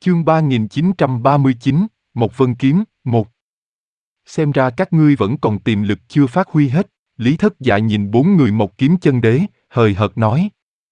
Chương 3939, Một Vân Kiếm, 1. Xem ra các ngươi vẫn còn tiềm lực chưa phát huy hết, Lý Thất Dạ nhìn bốn người Một Kiếm Chân Đế, hời hợt nói.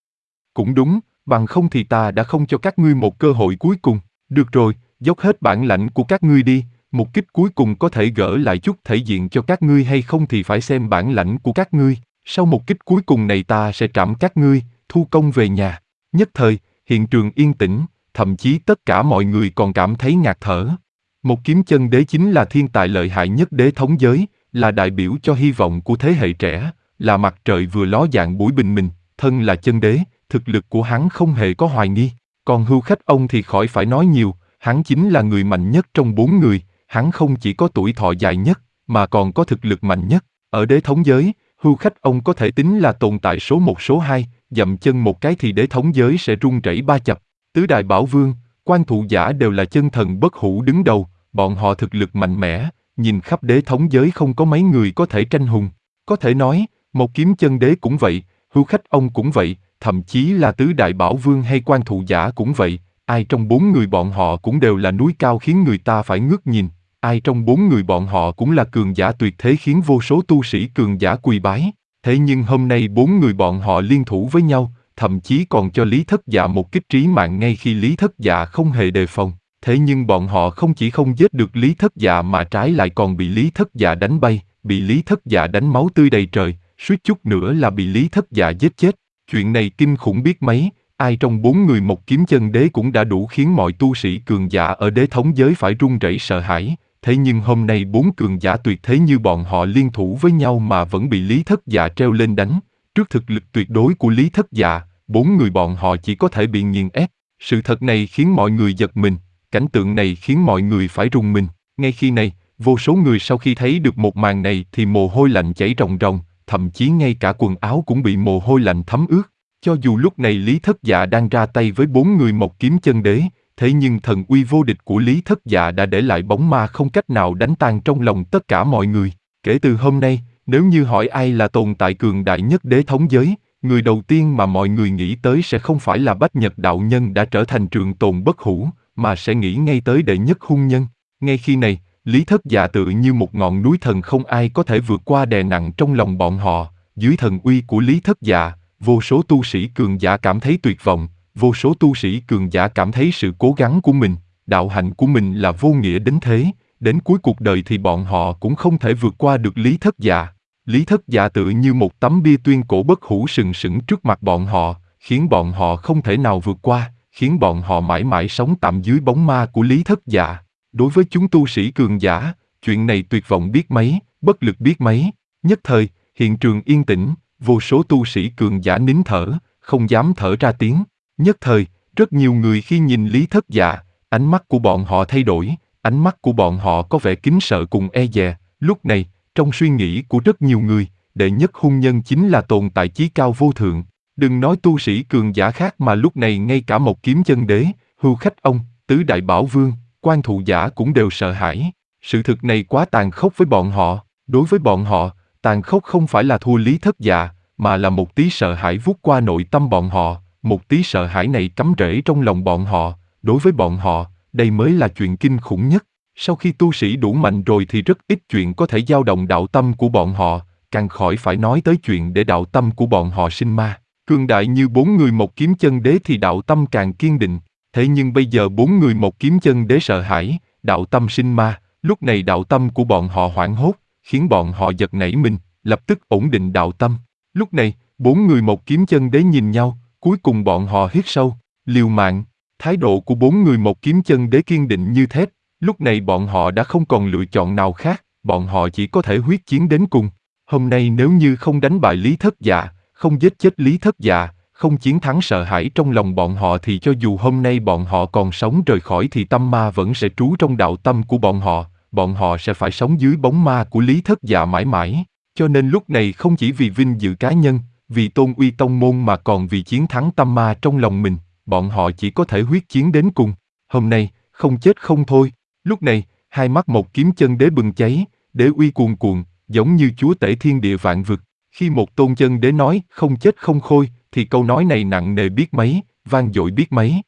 Cũng đúng, bằng không thì ta đã không cho các ngươi một cơ hội cuối cùng. Được rồi, dốc hết bản lãnh của các ngươi đi, một kích cuối cùng có thể gỡ lại chút thể diện cho các ngươi hay không thì phải xem bản lãnh của các ngươi. Sau một kích cuối cùng này ta sẽ trảm các ngươi, thu công về nhà. Nhất thời, hiện trường yên tĩnh, thậm chí tất cả mọi người còn cảm thấy ngạt thở. Một Kiếm Chân Đế chính là thiên tài lợi hại nhất đế thống giới, là đại biểu cho hy vọng của thế hệ trẻ, là mặt trời vừa ló dạng buổi bình minh, thân là chân đế, thực lực của hắn không hề có hoài nghi. Còn Hưu Khách ông thì khỏi phải nói nhiều, hắn chính là người mạnh nhất trong bốn người, hắn không chỉ có tuổi thọ dài nhất, mà còn có thực lực mạnh nhất. Ở đế thống giới, Hưu Khách ông có thể tính là tồn tại số 1 số 2, dậm chân một cái thì đế thống giới sẽ rung rẩy ba chập. Tứ Đại Bảo Vương, Quan Thụ Giả đều là chân thần bất hủ đứng đầu, bọn họ thực lực mạnh mẽ, nhìn khắp đế thống giới không có mấy người có thể tranh hùng. Có thể nói, Một Kiếm Chân Đế cũng vậy, Hưu Khách ông cũng vậy, thậm chí là Tứ Đại Bảo Vương hay Quan Thụ Giả cũng vậy, ai trong bốn người bọn họ cũng đều là núi cao khiến người ta phải ngước nhìn, ai trong bốn người bọn họ cũng là cường giả tuyệt thế khiến vô số tu sĩ cường giả quỳ bái. Thế nhưng hôm nay bốn người bọn họ liên thủ với nhau, thậm chí còn cho Lý Thất Dạ một kích trí mạng ngay khi Lý Thất Dạ không hề đề phòng. Thế nhưng bọn họ không chỉ không giết được Lý Thất Dạ mà trái lại còn bị Lý Thất Dạ đánh bay, bị Lý Thất Dạ đánh máu tươi đầy trời, suýt chút nữa là bị Lý Thất Dạ giết chết. Chuyện này kinh khủng biết mấy, ai trong bốn người Một Kiếm Chân Đế cũng đã đủ khiến mọi tu sĩ cường giả ở đế thống giới phải run rẩy sợ hãi. Thế nhưng hôm nay bốn cường giả tuyệt thế như bọn họ liên thủ với nhau mà vẫn bị Lý Thất Dạ treo lên đánh. Trước thực lực tuyệt đối của Lý Thất Dạ, bốn người bọn họ chỉ có thể bị nghiền ép. Sự thật này khiến mọi người giật mình, cảnh tượng này khiến mọi người phải rùng mình. Ngay khi này, vô số người sau khi thấy được một màn này thì mồ hôi lạnh chảy ròng ròng, thậm chí ngay cả quần áo cũng bị mồ hôi lạnh thấm ướt. Cho dù lúc này Lý Thất Dạ đang ra tay với bốn người Một Kiếm Chân Đế, thế nhưng thần uy vô địch của Lý Thất Dạ đã để lại bóng ma không cách nào đánh tan trong lòng tất cả mọi người. Kể từ hôm nay, nếu như hỏi ai là tồn tại cường đại nhất đế thống giới, người đầu tiên mà mọi người nghĩ tới sẽ không phải là Bách Nhật đạo nhân đã trở thành trường tồn bất hủ, mà sẽ nghĩ ngay tới đệ nhất hung nhân. Ngay khi này, Lý Thất Dạ tự như một ngọn núi thần không ai có thể vượt qua đè nặng trong lòng bọn họ. Dưới thần uy của Lý Thất Dạ, vô số tu sĩ cường giả cảm thấy tuyệt vọng, vô số tu sĩ cường giả cảm thấy sự cố gắng của mình, đạo hạnh của mình là vô nghĩa đến thế, đến cuối cuộc đời thì bọn họ cũng không thể vượt qua được Lý Thất Dạ. Lý Thất Dạ tự như một tấm bia tuyên cổ bất hủ sừng sững trước mặt bọn họ, khiến bọn họ không thể nào vượt qua, khiến bọn họ mãi mãi sống tạm dưới bóng ma của Lý Thất Dạ. Đối với chúng tu sĩ cường giả, chuyện này tuyệt vọng biết mấy, bất lực biết mấy. Nhất thời, hiện trường yên tĩnh, vô số tu sĩ cường giả nín thở, không dám thở ra tiếng. Nhất thời, rất nhiều người khi nhìn Lý Thất Dạ, ánh mắt của bọn họ thay đổi, ánh mắt của bọn họ có vẻ kính sợ cùng e dè. Lúc này, trong suy nghĩ của rất nhiều người, đệ nhất hung nhân chính là tồn tại chí cao vô thượng. Đừng nói tu sĩ cường giả khác mà lúc này ngay cả Một Kiếm Chân Đế, Hưu Khách ông, Tứ Đại Bảo Vương, Quan Thụ Giả cũng đều sợ hãi. Sự thực này quá tàn khốc với bọn họ. Đối với bọn họ, tàn khốc không phải là thua Lý Thất Dạ, mà là một tí sợ hãi vút qua nội tâm bọn họ. Một tí sợ hãi này cắm rễ trong lòng bọn họ. Đối với bọn họ, đây mới là chuyện kinh khủng nhất. Sau khi tu sĩ đủ mạnh rồi thì rất ít chuyện có thể dao động đạo tâm của bọn họ, càng khỏi phải nói tới chuyện để đạo tâm của bọn họ sinh ma. Cường đại như bốn người Một Kiếm Chân Đế thì đạo tâm càng kiên định. Thế nhưng bây giờ bốn người Một Kiếm Chân Đế sợ hãi, đạo tâm sinh ma, lúc này đạo tâm của bọn họ hoảng hốt, khiến bọn họ giật nảy mình, lập tức ổn định đạo tâm. Lúc này, bốn người Một Kiếm Chân Đế nhìn nhau, cuối cùng bọn họ hít sâu, liều mạng. Thái độ của bốn người Một Kiếm Chân Đế kiên định như thép, lúc này bọn họ đã không còn lựa chọn nào khác, bọn họ chỉ có thể huyết chiến đến cùng. Hôm nay nếu như không đánh bại Lý Thất Dạ, không giết chết Lý Thất Dạ, không chiến thắng sợ hãi trong lòng bọn họ thì cho dù hôm nay bọn họ còn sống rời khỏi thì tâm ma vẫn sẽ trú trong đạo tâm của bọn họ sẽ phải sống dưới bóng ma của Lý Thất Dạ mãi mãi. Cho nên lúc này không chỉ vì vinh dự cá nhân, vì tôn uy tông môn mà còn vì chiến thắng tâm ma trong lòng mình, bọn họ chỉ có thể huyết chiến đến cùng. Hôm nay, không chết không thôi. Lúc này, hai mắt Một Kiếm Chân Đế bừng cháy, đế uy cuồn cuộn, giống như chúa tể thiên địa vạn vực. Khi một tôn chân đế nói không chết không khôi, thì câu nói này nặng nề biết mấy, vang dội biết mấy.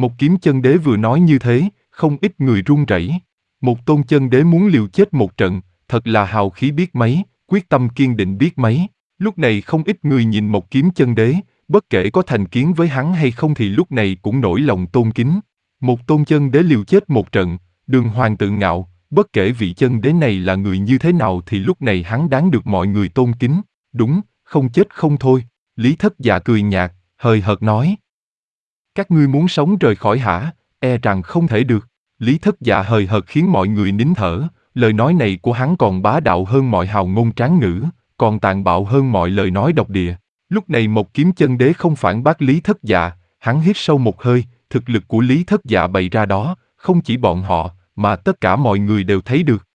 Một kiếm chân đế vừa nói như thế, không ít người run rẩy. Một tôn chân đế muốn liều chết một trận, thật là hào khí biết mấy, quyết tâm kiên định biết mấy. Lúc này không ít người nhìn một kiếm chân đế, bất kể có thành kiến với hắn hay không thì lúc này cũng nổi lòng tôn kính. Một tôn chân đế liều chết một trận, Đường Hoàng tự ngạo, bất kể vị chân đế này là người như thế nào thì lúc này hắn đáng được mọi người tôn kính. Đúng, không chết không thôi. Lý Thất Dạ cười nhạt, hời hợt nói. Các ngươi muốn sống rời khỏi hả, e rằng không thể được. Lý Thất Dạ hời hợt khiến mọi người nín thở, lời nói này của hắn còn bá đạo hơn mọi hào ngôn tráng ngữ, còn tàn bạo hơn mọi lời nói độc địa. Lúc này một kiếm chân đế không phản bác Lý Thất Dạ, hắn hít sâu một hơi, thực lực của Lý Thất Dạ bày ra đó, không chỉ bọn họ, mà tất cả mọi người đều thấy được.